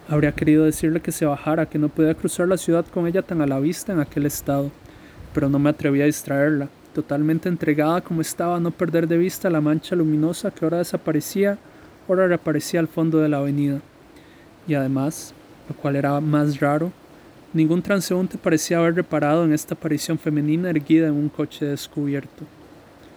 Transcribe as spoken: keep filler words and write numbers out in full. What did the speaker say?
Habría querido decirle que se bajara, que no podía cruzar la ciudad con ella tan a la vista en aquel estado, pero no me atreví a distraerla, totalmente entregada como estaba a no perder de vista la mancha luminosa que ahora desaparecía, ahora reaparecía al fondo de la avenida. Y además, lo cual era más raro, ningún transeúnte parecía haber reparado en esta aparición femenina erguida en un coche descubierto.